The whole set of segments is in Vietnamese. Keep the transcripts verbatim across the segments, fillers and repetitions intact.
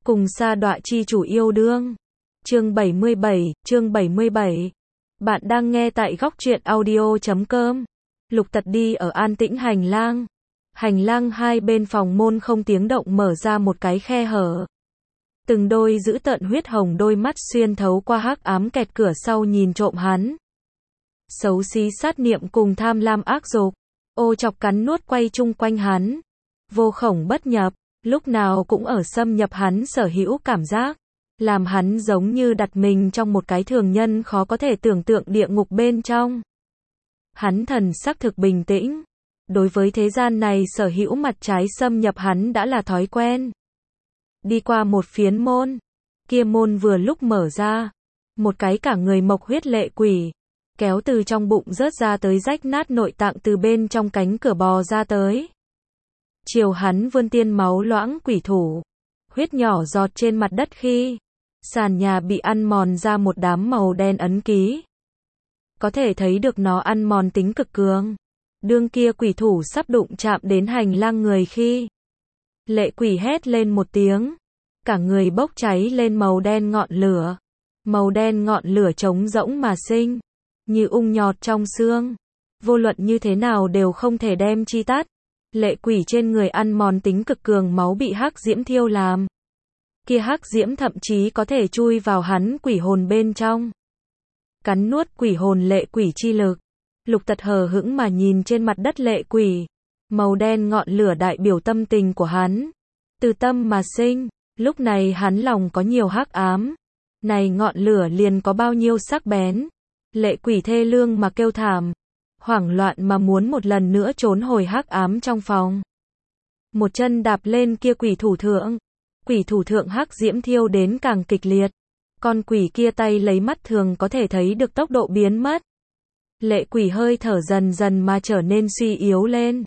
Cùng sa đọa chi chủ yêu đương. Chương bảy mươi bảy, chương bảy mươi bảy. Bạn đang nghe tại góc truyện audio chấm com. Lục Tật đi ở an tĩnh hành lang. Hành lang hai bên phòng môn không tiếng động mở ra một cái khe hở. Từng đôi dữ tợn huyết hồng đôi mắt xuyên thấu qua hắc ám kẹt cửa sau nhìn trộm hắn. Xấu xí sát niệm cùng tham lam ác dục, ô chọc cắn nuốt quay chung quanh hắn. Vô khổng bất nhập, lúc nào cũng ở xâm nhập hắn sở hữu cảm giác, làm hắn giống như đặt mình trong một cái thường nhân khó có thể tưởng tượng địa ngục bên trong. Hắn thần sắc thực bình tĩnh, đối với thế gian này sở hữu mặt trái xâm nhập hắn đã là thói quen. Đi qua một phiến môn, kia môn vừa lúc mở ra, một cái cả người mộc huyết lệ quỷ, kéo từ trong bụng rớt ra tới rách nát nội tạng từ bên trong cánh cửa bò ra tới. Chiều hắn vươn tiên máu loãng quỷ thủ, huyết nhỏ giọt trên mặt đất khi sàn nhà bị ăn mòn ra một đám màu đen ấn ký. Có thể thấy được nó ăn mòn tính cực cường. Đương kia quỷ thủ sắp đụng chạm đến hành lang người khi lệ quỷ hét lên một tiếng, cả người bốc cháy lên màu đen ngọn lửa. Màu đen ngọn lửa trống rỗng mà sinh, như ung nhọt trong xương, vô luận như thế nào đều không thể đem chi tắt. Lệ quỷ trên người ăn mòn tính cực cường máu bị hắc diễm thiêu làm. Kia hắc diễm thậm chí có thể chui vào hắn quỷ hồn bên trong, cắn nuốt quỷ hồn lệ quỷ chi lực. Lục Tật hờ hững mà nhìn trên mặt đất lệ quỷ. Màu đen ngọn lửa đại biểu tâm tình của hắn, từ tâm mà sinh. Lúc này hắn lòng có nhiều hắc ám, này ngọn lửa liền có bao nhiêu sắc bén. Lệ quỷ thê lương mà kêu thảm, hoảng loạn mà muốn một lần nữa trốn hồi hắc ám trong phòng. Một chân đạp lên kia quỷ thủ thượng, quỷ thủ thượng hắc diễm thiêu đến càng kịch liệt. Con quỷ kia tay lấy mắt thường có thể thấy được tốc độ biến mất. Lệ quỷ hơi thở dần dần mà trở nên suy yếu lên.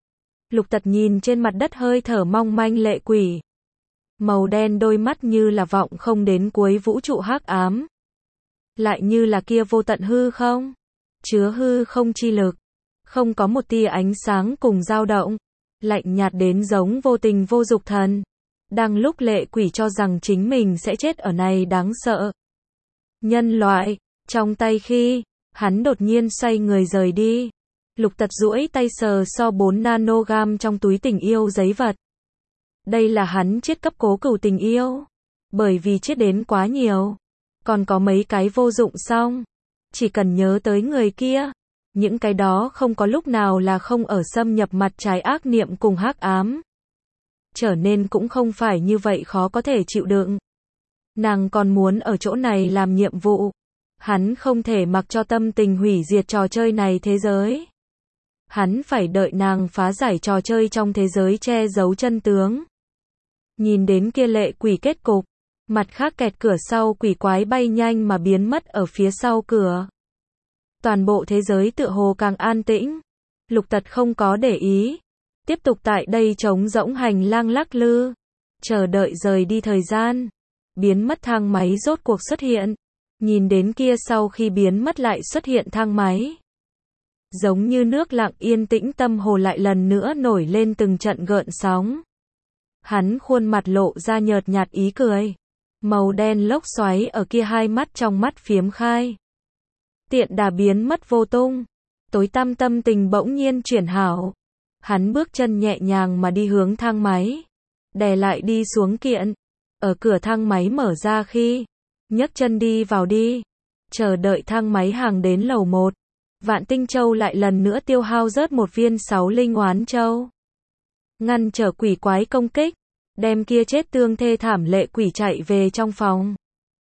Lục Tật nhìn trên mặt đất hơi thở mong manh lệ quỷ. Màu đen đôi mắt như là vọng không đến cuối vũ trụ hắc ám, lại như là kia vô tận hư không, chứa hư không chi lực, không có một tia ánh sáng cùng dao động, lạnh nhạt đến giống vô tình vô dục thần. Đang lúc lệ quỷ cho rằng chính mình sẽ chết ở này đáng sợ nhân loại trong tay khi hắn đột nhiên xoay người rời đi. Lục Tật duỗi tay sờ so bốn nanogam trong túi tình yêu giấy vật. Đây là hắn chết cấp cố cửu tình yêu, bởi vì chết đến quá nhiều, còn có mấy cái vô dụng xong, chỉ cần nhớ tới người kia, những cái đó không có lúc nào là không ở xâm nhập mặt trái ác niệm cùng hắc ám, trở nên cũng không phải như vậy khó có thể chịu đựng. Nàng còn muốn ở chỗ này làm nhiệm vụ, hắn không thể mặc cho tâm tình hủy diệt trò chơi này thế giới. Hắn phải đợi nàng phá giải trò chơi trong thế giới che giấu chân tướng. Nhìn đến kia lệ quỷ kết cục, mặt khác kẹt cửa sau quỷ quái bay nhanh mà biến mất ở phía sau cửa. Toàn bộ thế giới tựa hồ càng an tĩnh. Lục Tật không có để ý, tiếp tục tại đây trống rỗng hành lang lắc lư, chờ đợi rời đi thời gian. Biến mất thang máy rốt cuộc xuất hiện. Nhìn đến kia sau khi biến mất lại xuất hiện thang máy, giống như nước lặng yên tĩnh, tâm hồ lại lần nữa nổi lên từng trận gợn sóng. Hắn khuôn mặt lộ ra nhợt nhạt ý cười. Màu đen lốc xoáy ở kia hai mắt trong mắt phiếm khai, tiện đà biến mất vô tung. Tối tăm tâm tình bỗng nhiên chuyển hảo. Hắn bước chân nhẹ nhàng mà đi hướng thang máy, đè lại đi xuống kiện. Ở cửa thang máy mở ra khi nhấc chân đi vào đi, chờ đợi thang máy hàng đến lầu một. Vạn Tinh Châu lại lần nữa tiêu hao rớt một viên sáu linh oán châu, ngăn trở quỷ quái công kích, đem kia chết tương thê thảm lệ quỷ chạy về trong phòng.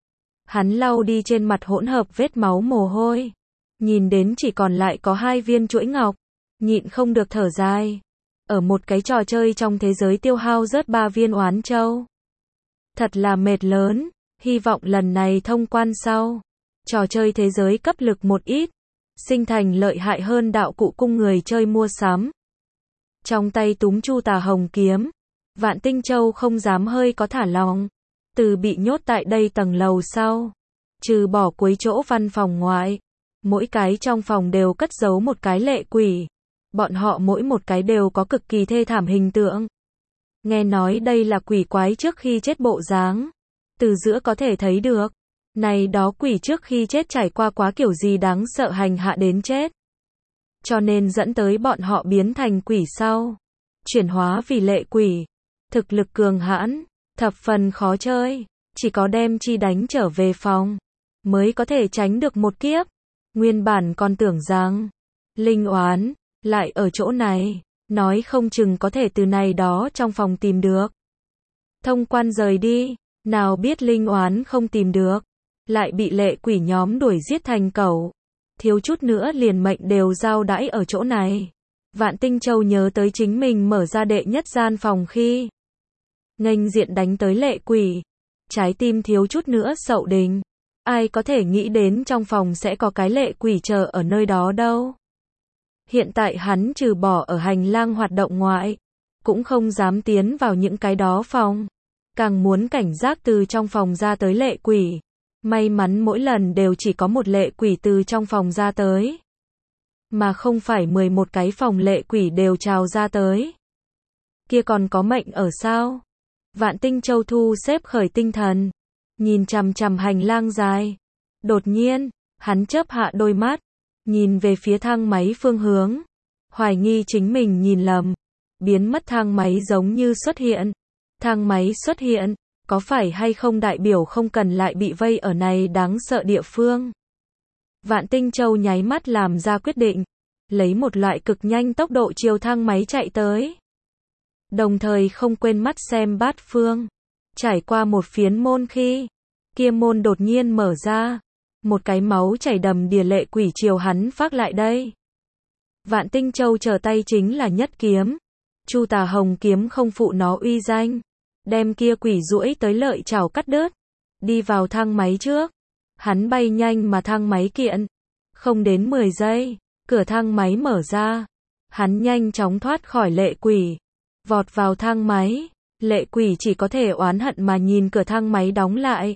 Hắn lau đi trên mặt hỗn hợp vết máu mồ hôi, nhìn đến chỉ còn lại có hai viên chuỗi ngọc, nhịn không được thở dài. Ở một cái trò chơi trong thế giới tiêu hao rớt ba viên oán châu, thật là mệt lớn. Hy vọng lần này thông quan sau, trò chơi thế giới cấp lực một ít, sinh thành lợi hại hơn đạo cụ cung người chơi mua sắm. Trong tay túm chu tà hồng kiếm, Vạn Tinh Châu không dám hơi có thả lỏng. Từ bị nhốt tại đây tầng lầu sau, trừ bỏ cuối chỗ văn phòng ngoại, mỗi cái trong phòng đều cất giấu một cái lệ quỷ. Bọn họ mỗi một cái đều có cực kỳ thê thảm hình tượng. Nghe nói đây là quỷ quái trước khi chết bộ dáng. Từ giữa có thể thấy được. Này đó quỷ trước khi chết trải qua quá kiểu gì đáng sợ hành hạ đến chết. Cho nên dẫn tới bọn họ biến thành quỷ sau. Chuyển hóa vì lệ quỷ. Thực lực cường hãn. Thập phần khó chơi. Chỉ có đem chi đánh trở về phòng. Mới có thể tránh được một kiếp. Nguyên bản còn tưởng rằng. Linh oán. Lại ở chỗ này. Nói không chừng có thể từ này đó trong phòng tìm được. Thông quan rời đi. Nào biết linh oán không tìm được. Lại bị lệ quỷ nhóm đuổi giết thành cẩu. Thiếu chút nữa liền mệnh đều giao đãi ở chỗ này. Vạn Tinh Châu nhớ tới chính mình mở ra đệ nhất gian phòng khi nghênh diện đánh tới lệ quỷ. Trái tim thiếu chút nữa sậu đình. Ai có thể nghĩ đến trong phòng sẽ có cái lệ quỷ chờ ở nơi đó đâu. Hiện tại hắn trừ bỏ ở hành lang hoạt động ngoại. Cũng không dám tiến vào những cái đó phòng. Càng muốn cảnh giác từ trong phòng ra tới lệ quỷ. May mắn mỗi lần đều chỉ có một lệ quỷ từ trong phòng ra tới. Mà không phải mười một cái phòng lệ quỷ đều trào ra tới. Kia còn có mệnh ở sao? Vạn Tinh Châu thu xếp khởi tinh thần. Nhìn chằm chằm hành lang dài. Đột nhiên, hắn chớp hạ đôi mắt. Nhìn về phía thang máy phương hướng. Hoài nghi chính mình nhìn lầm. Biến mất thang máy giống như xuất hiện. Thang máy xuất hiện. Có phải hay không đại biểu không cần lại bị vây ở này đáng sợ địa phương? Vạn Tinh Châu nháy mắt làm ra quyết định. Lấy một loại cực nhanh tốc độ chiều thang máy chạy tới. Đồng thời không quên mắt xem bát phương. Trải qua một phiến môn khi. Kia môn đột nhiên mở ra. Một cái máu chảy đầm đìa lệ quỷ chiều hắn phát lại đây. Vạn Tinh Châu trở tay chính là nhất kiếm. Chu Tà Hồng kiếm không phụ nó uy danh. Đem kia quỷ duỗi tới lợi chảo cắt đứt. Đi vào thang máy trước. Hắn bay nhanh mà thang máy kiện. Không đến mười giây. Cửa thang máy mở ra. Hắn nhanh chóng thoát khỏi lệ quỷ. Vọt vào thang máy. Lệ quỷ chỉ có thể oán hận mà nhìn cửa thang máy đóng lại.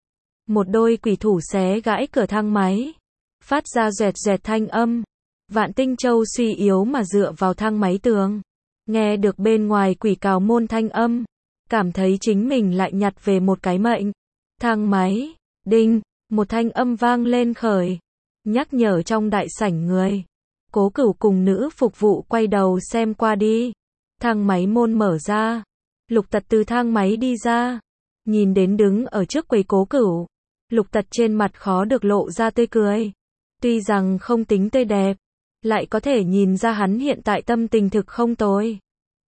Một đôi quỷ thủ xé gãi cửa thang máy. Phát ra doẹt doẹt thanh âm. Vạn Tinh Châu suy yếu mà dựa vào thang máy tường. Nghe được bên ngoài quỷ cào môn thanh âm. Cảm thấy chính mình lại nhặt về một cái mệnh. Thang máy. Đinh. Một thanh âm vang lên khởi. Nhắc nhở trong đại sảnh người. Cố Cửu cùng nữ phục vụ quay đầu xem qua đi. Thang máy môn mở ra. Lục Tật từ thang máy đi ra. Nhìn đến đứng ở trước quầy Cố Cửu. Lục Tật trên mặt khó được lộ ra tươi cười. Tuy rằng không tính tươi đẹp. Lại có thể nhìn ra hắn hiện tại tâm tình thực không tồi.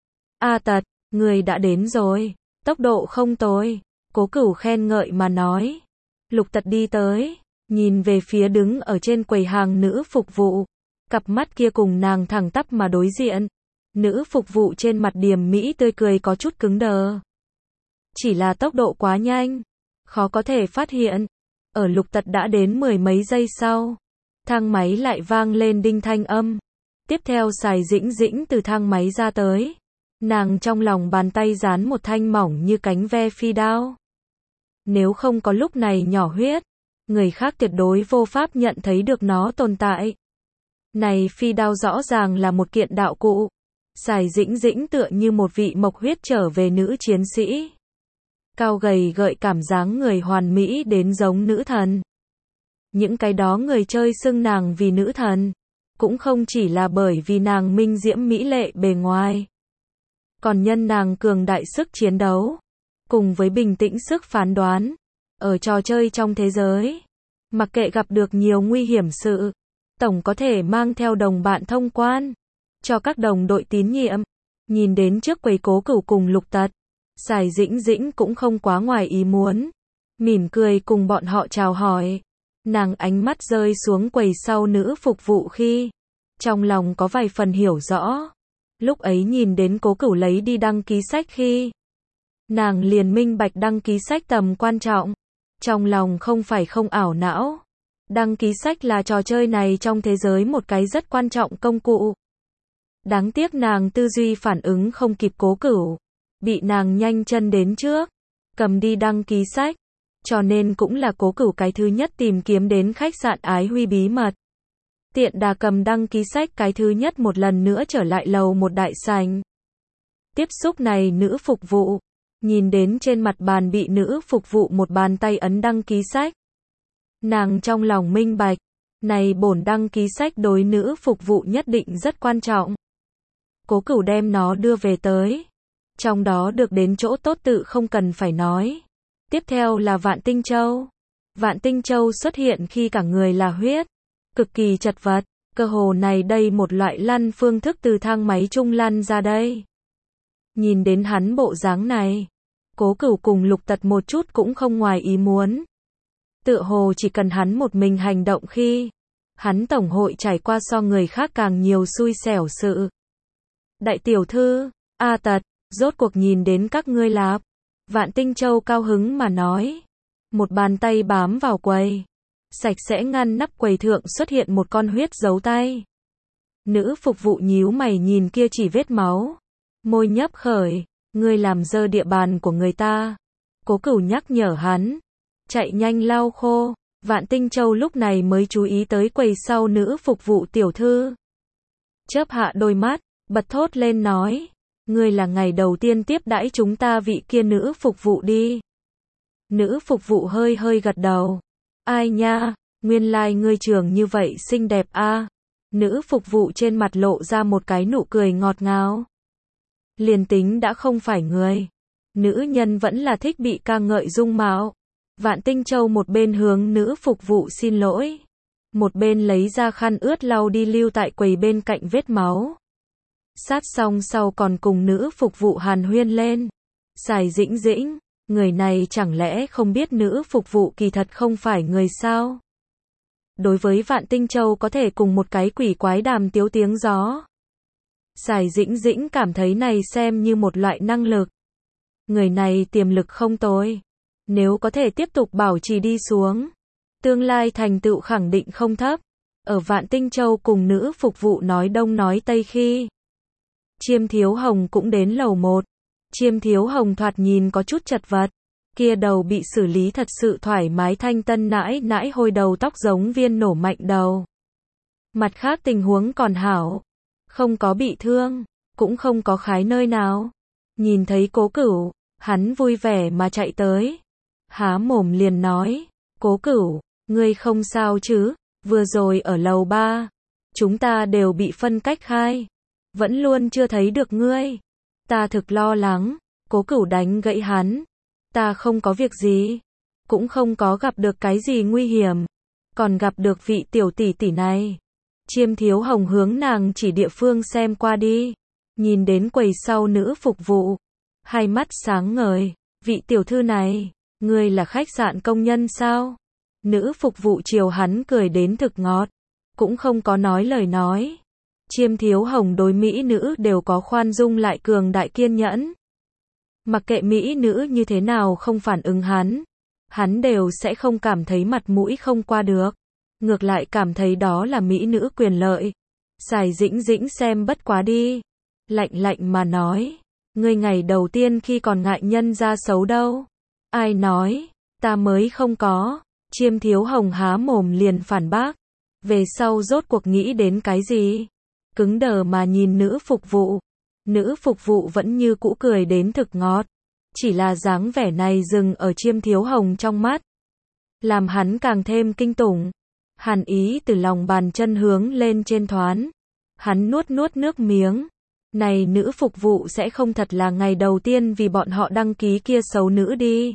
A Tật, người đã đến rồi. Tốc độ không tồi. Cố Cửu khen ngợi mà nói. Lục Tật đi tới. Nhìn về phía đứng ở trên quầy hàng nữ phục vụ. Cặp mắt kia cùng nàng thẳng tắp mà đối diện. Nữ phục vụ trên mặt điềm mỹ tươi cười có chút cứng đờ. Chỉ là tốc độ quá nhanh. Khó có thể phát hiện. Ở Lục Tật đã đến mười mấy giây sau. Thang máy lại vang lên đinh thanh âm. Tiếp theo Sài Dĩnh Dĩnh từ thang máy ra tới. Nàng trong lòng bàn tay dán một thanh mỏng như cánh ve phi đao. Nếu không có lúc này nhỏ huyết. Người khác tuyệt đối vô pháp nhận thấy được nó tồn tại. Này phi đao rõ ràng là một kiện đạo cụ. Sài Dĩnh Dĩnh tựa như một vị mộc huyết trở về nữ chiến sĩ. Cao gầy gợi cảm dáng người hoàn mỹ đến giống nữ thần. Những cái đó người chơi xưng nàng vì nữ thần. Cũng không chỉ là bởi vì nàng minh diễm mỹ lệ bề ngoài. Còn nhân nàng cường đại sức chiến đấu. Cùng với bình tĩnh sức phán đoán. Ở trò chơi trong thế giới. Mặc kệ gặp được nhiều nguy hiểm sự. Tổng có thể mang theo đồng bạn thông quan. Cho các đồng đội tín nhiệm. Nhìn đến trước quầy Cố Cửu cùng Lục Tật. Sài Dĩnh Dĩnh cũng không quá ngoài ý muốn. Mỉm cười cùng bọn họ chào hỏi. Nàng ánh mắt rơi xuống quầy sau nữ phục vụ khi. Trong lòng có vài phần hiểu rõ. Lúc ấy nhìn đến Cố Cửu lấy đi đăng ký sách khi. Nàng liền minh bạch đăng ký sách tầm quan trọng. Trong lòng không phải không ảo não. Đăng ký sách là trò chơi này trong thế giới một cái rất quan trọng công cụ. Đáng tiếc nàng tư duy phản ứng không kịp Cố Cửu. Bị nàng nhanh chân đến trước. Cầm đi đăng ký sách. Cho nên cũng là Cố Cửu cái thứ nhất tìm kiếm đến khách sạn Ái Huy bí mật. Tiện đà cầm đăng ký sách cái thứ nhất một lần nữa trở lại lầu một đại sảnh. tiếp xúc này nữ phục vụ. Nhìn đến trên mặt bàn bị nữ phục vụ một bàn tay ấn đăng ký sách. Nàng trong lòng minh bạch, này bổn đăng ký sách đối nữ phục vụ nhất định rất quan trọng. Cố Cửu đem nó đưa về tới. Trong đó được đến chỗ tốt tự không cần phải nói. Tiếp theo là Vạn Tinh Châu. Vạn Tinh Châu xuất hiện khi cả người là huyết, cực kỳ chật vật, cơ hồ này đây một loại lăn phương thức từ thang máy trung lăn ra đây. Nhìn đến hắn bộ dáng này, Cố Cửu cùng Lục Tật một chút cũng không ngoài ý muốn. Tựa hồ chỉ cần hắn một mình hành động khi, hắn tổng hội trải qua so người khác càng nhiều xui xẻo sự. Đại tiểu thư, A Tật, rốt cuộc nhìn đến các ngươi lạp. Vạn Tinh Châu cao hứng mà nói. Một bàn tay bám vào quầy. Sạch sẽ ngăn nắp quầy thượng xuất hiện một con huyết dấu tay. Nữ phục vụ nhíu mày nhìn kia chỉ vết máu. Môi nhấp khởi, ngươi làm dơ địa bàn của người ta. Cố Cửu nhắc nhở hắn. Chạy nhanh lau khô. Vạn Tinh Châu lúc này mới chú ý tới quầy sau nữ phục vụ tiểu thư. Chớp hạ đôi mắt, bật thốt lên nói. Ngươi là ngày đầu tiên tiếp đãi chúng ta vị kia nữ phục vụ đi. Nữ phục vụ hơi hơi gật đầu. Ai nha, nguyên lai like ngươi trường như vậy xinh đẹp a. À. Nữ phục vụ trên mặt lộ ra một cái nụ cười ngọt ngào. Liền tính đã không phải người, nữ nhân vẫn là thích bị ca ngợi dung mạo. Vạn Tinh Châu một bên hướng nữ phục vụ xin lỗi, một bên lấy ra khăn ướt lau đi lưu tại quầy bên cạnh vết máu. Sát xong sau còn cùng nữ phục vụ hàn huyên lên. Sài Dĩnh Dĩnh, người này chẳng lẽ không biết nữ phục vụ kỳ thật không phải người sao? Đối với Vạn Tinh Châu có thể cùng một cái quỷ quái đàm tiếu tiếng gió. Sài Dĩnh Dĩnh cảm thấy này xem như một loại năng lực. Người này tiềm lực không tồi. Nếu có thể tiếp tục bảo trì đi xuống, tương lai thành tựu khẳng định không thấp. Ở Vạn Tinh Châu cùng nữ phục vụ nói đông nói tây khi, Chiêm Thiếu Hồng cũng đến lầu một. Chiêm Thiếu Hồng thoạt nhìn có chút chật vật. Kia đầu bị xử lý thật sự thoải mái thanh tân nãi nãi hồi đầu tóc giống viên nổ mạnh đầu. Mặt khác tình huống còn hảo. Không có bị thương, cũng không có khái nơi nào. Nhìn thấy Cố Cửu, hắn vui vẻ mà chạy tới. Há mồm liền nói. Cố Cửu, ngươi không sao chứ? Vừa rồi ở lầu ba, chúng ta đều bị phân cách khai. Vẫn luôn chưa thấy được ngươi. Ta thực lo lắng. Cố Cửu đánh gãy hắn. Ta không có việc gì. Cũng không có gặp được cái gì nguy hiểm. Còn gặp được vị tiểu tỷ tỷ này. Chiêm Thiếu Hồng hướng nàng chỉ địa phương xem qua đi. Nhìn đến quầy sau nữ phục vụ. Hai mắt sáng ngời. Vị tiểu thư này, ngươi là khách sạn công nhân sao? Nữ phục vụ chiều hắn cười đến thực ngọt. Cũng không có nói lời nói. Chiêm Thiếu Hồng đối mỹ nữ đều có khoan dung lại cường đại kiên nhẫn. Mặc kệ mỹ nữ như thế nào không phản ứng hắn, hắn đều sẽ không cảm thấy mặt mũi không qua được. Ngược lại cảm thấy đó là mỹ nữ quyền lợi. Sài Dĩnh Dĩnh xem bất quá đi. Lạnh lạnh mà nói. Ngươi ngày đầu tiên khi còn ngại nhân ra xấu đâu. Ai nói, ta mới không có. Chiêm Thiếu Hồng há mồm liền phản bác. Về sau rốt cuộc nghĩ đến cái gì? Cứng đờ mà nhìn nữ phục vụ. Nữ phục vụ vẫn như cũ cười đến thực ngọt. Chỉ là dáng vẻ này dừng ở Chiêm Thiếu Hồng trong mắt. Làm hắn càng thêm kinh tủng. Hàn ý từ lòng bàn chân hướng lên trên thoán. Hắn nuốt nuốt nước miếng. Này nữ phục vụ sẽ không thật là ngày đầu tiên vì bọn họ đăng ký kia xấu nữ đi.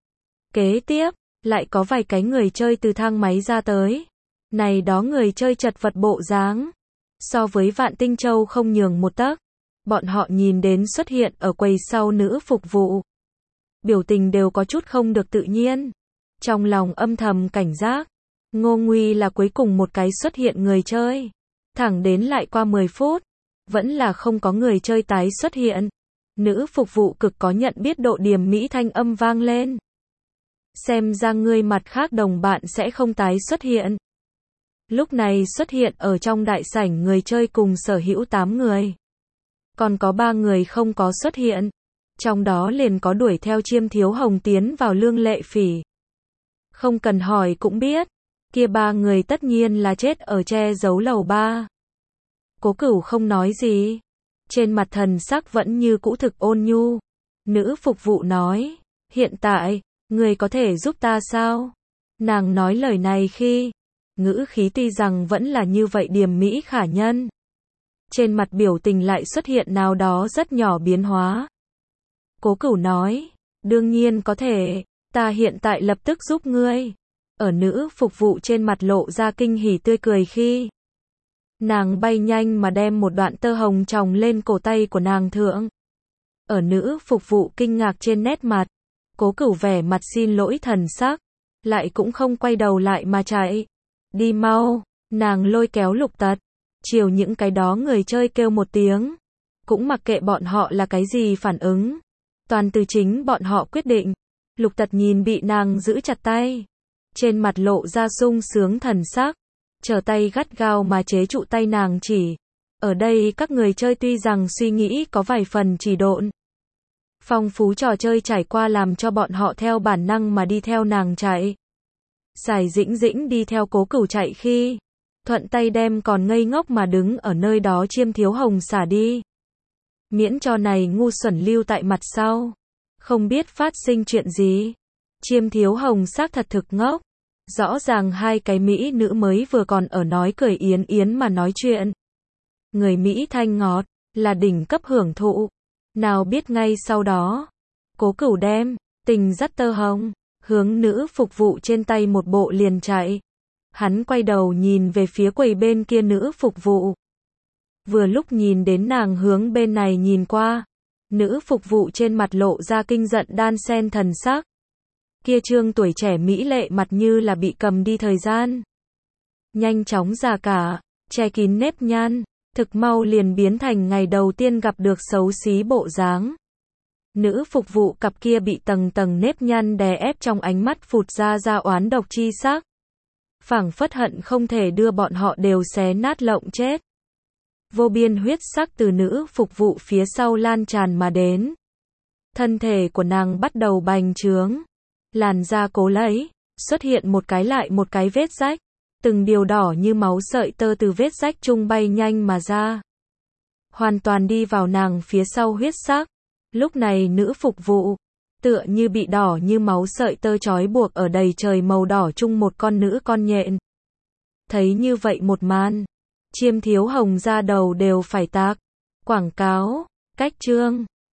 Kế tiếp, lại có vài cái người chơi từ thang máy ra tới. Này đó người chơi chật vật bộ dáng. So với Vạn Tinh Châu không nhường một tấc. Bọn họ nhìn đến xuất hiện ở quầy sau nữ phục vụ. Biểu tình đều có chút không được tự nhiên. Trong lòng âm thầm cảnh giác. Ngô Nguy là cuối cùng một cái xuất hiện người chơi. Thẳng đến lại qua mười phút. Vẫn là không có người chơi tái xuất hiện. Nữ phục vụ cực có nhận biết độ điểm mỹ thanh âm vang lên. Xem ra ngươi mặt khác đồng bạn sẽ không tái xuất hiện. Lúc này xuất hiện ở trong đại sảnh người chơi cùng sở hữu tám người. Còn có ba người không có xuất hiện. Trong đó liền có đuổi theo Chiêm Thiếu Hồng tiến vào Lương Lệ Phỉ. Không cần hỏi cũng biết. Kia ba người tất nhiên là chết ở che giấu lầu ba. Cố Cửu không nói gì. trên mặt thần sắc vẫn như cũ thực ôn nhu. Nữ phục vụ nói, hiện tại, người có thể giúp ta sao? Nàng nói lời này khi, ngữ khí tuy rằng vẫn là như vậy điềm mỹ khả nhân. Trên mặt biểu tình lại xuất hiện nào đó rất nhỏ biến hóa. Cố Cửu nói, đương nhiên có thể, ta hiện tại lập tức giúp ngươi. Ở nữ phục vụ trên mặt lộ ra kinh hỉ tươi cười khi nàng bay nhanh mà đem một đoạn tơ hồng tròng lên cổ tay của nàng thượng. Ở nữ phục vụ kinh ngạc trên nét mặt, Cố Cửu vẻ mặt xin lỗi thần sắc, lại cũng không quay đầu lại mà chạy. Đi mau, nàng lôi kéo Lục Tật, chiều những cái đó người chơi kêu một tiếng, cũng mặc kệ bọn họ là cái gì phản ứng, toàn từ chính bọn họ quyết định. Lục Tật nhìn bị nàng giữ chặt tay, trên mặt lộ ra sung sướng thần sắc, trở tay gắt gao mà chế trụ tay nàng chỉ. Ở đây các người chơi tuy rằng suy nghĩ có vài phần chỉ độn, phong phú trò chơi trải qua làm cho bọn họ theo bản năng mà đi theo nàng chạy. Sải Dĩnh Dĩnh đi theo Cố Cửu chạy khi, thuận tay đem còn ngây ngốc mà đứng ở nơi đó Chiêm Thiếu Hồng xả đi. Miễn cho này ngu xuẩn lưu tại mặt sau, không biết phát sinh chuyện gì. Chiêm Thiếu Hồng xác thật thực ngốc, rõ ràng hai cái mỹ nữ mới vừa còn ở nói cười yến yến mà nói chuyện. Người Mỹ thanh ngọt, là đỉnh cấp hưởng thụ. Nào biết ngay sau đó, Cố Cửu đem tình dắt tơ hồng, hướng nữ phục vụ trên tay một bộ liền chạy. Hắn quay đầu nhìn về phía quầy bên kia nữ phục vụ. Vừa lúc nhìn đến nàng hướng bên này nhìn qua, nữ phục vụ trên mặt lộ ra kinh giận đan sen thần sắc. Kia trương tuổi trẻ mỹ lệ mặt như là bị cầm đi thời gian. Nhanh chóng già cả, che kín nếp nhăn, thực mau liền biến thành ngày đầu tiên gặp được xấu xí bộ dáng. Nữ phục vụ cặp kia bị tầng tầng nếp nhăn đè ép trong ánh mắt phụt ra ra oán độc chi sắc. Phảng phất hận không thể đưa bọn họ đều xé nát lộng chết. Vô biên huyết sắc từ nữ phục vụ phía sau lan tràn mà đến. Thân thể của nàng bắt đầu bành trướng. Làn da cố lấy, xuất hiện một cái lại một cái vết rách. Từng điều đỏ như máu sợi tơ từ vết rách trung bay nhanh mà ra. Hoàn toàn đi vào nàng phía sau huyết sắc. Lúc này nữ phục vụ, tựa như bị đỏ như máu sợi tơ trói buộc ở đầy trời màu đỏ chung một con nữ con nhện. Thấy như vậy một màn, Chiêm Thiếu Hồng ra đầu đều phải tạc. Quảng cáo, cách chương.